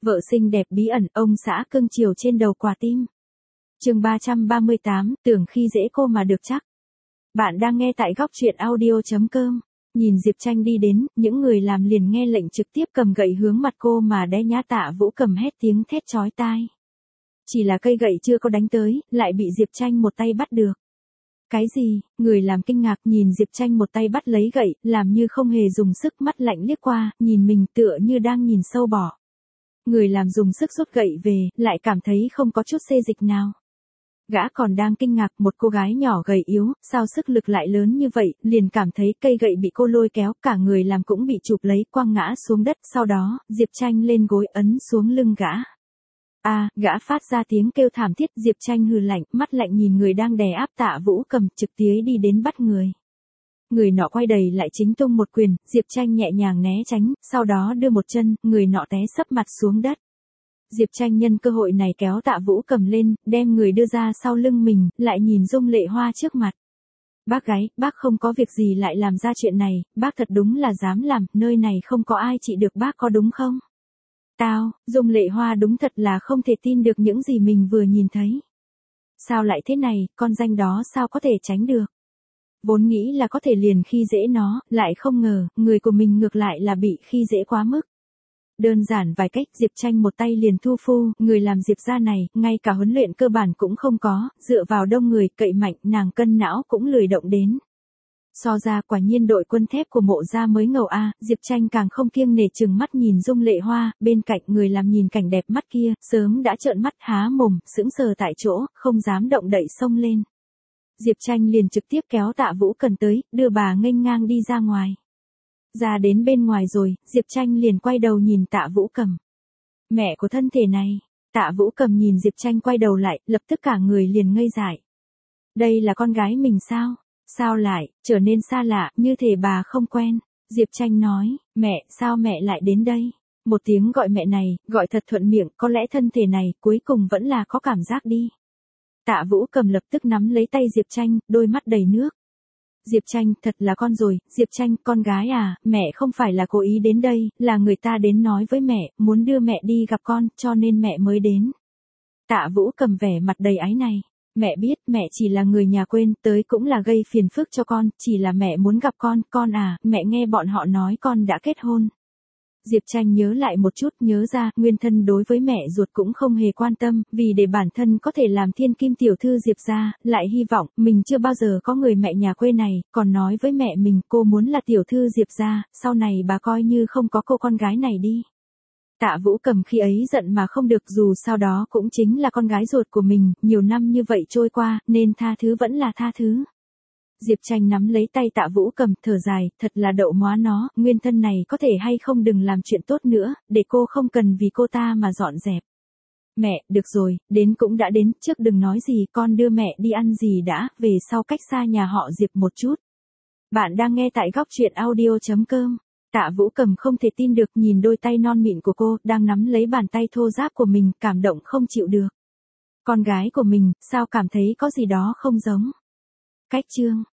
Vợ xinh đẹp bí ẩn, ông xã cưng chiều trên đầu quả tim. Chương 338, tưởng khi dễ cô mà được chắc. Bạn đang nghe tại góc truyện audio.com. Nhìn Diệp Tranh đi đến, những người làm liền nghe lệnh trực tiếp cầm gậy hướng mặt cô mà đe nhã Tạ Vũ Cầm hét tiếng thét chói tai. Chỉ là cây gậy chưa có đánh tới, lại bị Diệp Tranh một tay bắt được. Cái gì? Người làm kinh ngạc nhìn Diệp Tranh một tay bắt lấy gậy, làm như không hề dùng sức, mắt lạnh liếc qua, nhìn mình tựa như đang nhìn sâu bọ. Người làm dùng sức rút gậy về, lại cảm thấy không có chút xê dịch nào. Gã còn đang kinh ngạc, một cô gái nhỏ gầy yếu, sao sức lực lại lớn như vậy, liền cảm thấy cây gậy bị cô lôi kéo, cả người làm cũng bị chụp lấy, quăng ngã xuống đất, sau đó, Diệp Tranh lên gối ấn xuống lưng gã. Gã phát ra tiếng kêu thảm thiết, Diệp Tranh hừ lạnh, mắt lạnh nhìn người đang đè áp Tạ Vũ Cầm, trực tiếp đi đến bắt người. Người nọ quay đầy lại chính tung một quyền, Diệp Tranh nhẹ nhàng né tránh, sau đó đưa một chân, người nọ té sấp mặt xuống đất. Diệp Tranh nhân cơ hội này kéo Tạ Vũ Cầm lên, đem người đưa ra sau lưng mình, lại nhìn Dung Lệ Hoa trước mặt. Bác gái, bác không có việc gì lại làm ra chuyện này, bác thật đúng là dám làm, nơi này không có ai trị được bác có đúng không? Dung Lệ Hoa đúng thật là không thể tin được những gì mình vừa nhìn thấy. Sao lại thế này, con danh đó sao có thể tránh được? Vốn nghĩ là có thể liền khi dễ nó, lại không ngờ, người của mình ngược lại là bị khi dễ quá mức. Đơn giản vài cách, Diệp Tranh một tay liền thu phu, người làm Diệp gia này, ngay cả huấn luyện cơ bản cũng không có, dựa vào đông người, cậy mạnh, nàng cân não cũng lười động đến. So ra quả nhiên đội quân thép của Mộ gia mới ngầu Diệp Tranh càng không kiêng nể chừng mắt nhìn Dung Lệ Hoa, bên cạnh người làm nhìn cảnh đẹp mắt kia, sớm đã trợn mắt há mồm, sững sờ tại chỗ, không dám động đậy xông lên. Diệp Tranh liền trực tiếp kéo Tạ Vũ Cầm tới, đưa bà nghênh ngang đi ra ngoài. Ra đến bên ngoài rồi, Diệp Tranh liền quay đầu nhìn Tạ Vũ Cầm. Mẹ của thân thể này, Tạ Vũ Cầm nhìn Diệp Tranh quay đầu lại, lập tức cả người liền ngây dại. Đây là con gái mình sao? Sao lại, trở nên xa lạ, như thể bà không quen. Diệp Tranh nói, mẹ, sao mẹ lại đến đây? Một tiếng gọi mẹ này, gọi thật thuận miệng, có lẽ thân thể này, cuối cùng vẫn là có cảm giác đi. Tạ Vũ Cầm lập tức nắm lấy tay Diệp Tranh, đôi mắt đầy nước. Diệp Tranh, thật là con rồi, Diệp Tranh, con gái mẹ không phải là cố ý đến đây, là người ta đến nói với mẹ, muốn đưa mẹ đi gặp con, cho nên mẹ mới đến. Tạ Vũ Cầm vẻ mặt đầy áy này. Mẹ biết, mẹ chỉ là người nhà quên, tới cũng là gây phiền phức cho con, chỉ là mẹ muốn gặp con mẹ nghe bọn họ nói con đã kết hôn. Diệp Tranh nhớ lại một chút, nhớ ra, nguyên thân đối với mẹ ruột cũng không hề quan tâm, vì để bản thân có thể làm thiên kim tiểu thư Diệp gia, lại hy vọng, mình chưa bao giờ có người mẹ nhà quê này, còn nói với mẹ mình, cô muốn là tiểu thư Diệp gia, sau này bà coi như không có cô con gái này đi. Tạ Vũ Cầm khi ấy giận mà không được, dù sao đó cũng chính là con gái ruột của mình, nhiều năm như vậy trôi qua, nên tha thứ vẫn là tha thứ. Diệp Tranh nắm lấy tay Tạ Vũ Cầm, thở dài, thật là đậu móa nó, nguyên thân này có thể hay không đừng làm chuyện tốt nữa, để cô không cần vì cô ta mà dọn dẹp. Mẹ, được rồi, đến cũng đã đến, trước đừng nói gì, con đưa mẹ đi ăn gì đã, về sau cách xa nhà họ Diệp một chút. Bạn đang nghe tại góc truyện audio.com. Tạ Vũ Cầm không thể tin được nhìn đôi tay non mịn của cô, đang nắm lấy bàn tay thô ráp của mình, cảm động không chịu được. Con gái của mình, sao cảm thấy có gì đó không giống. Cách chương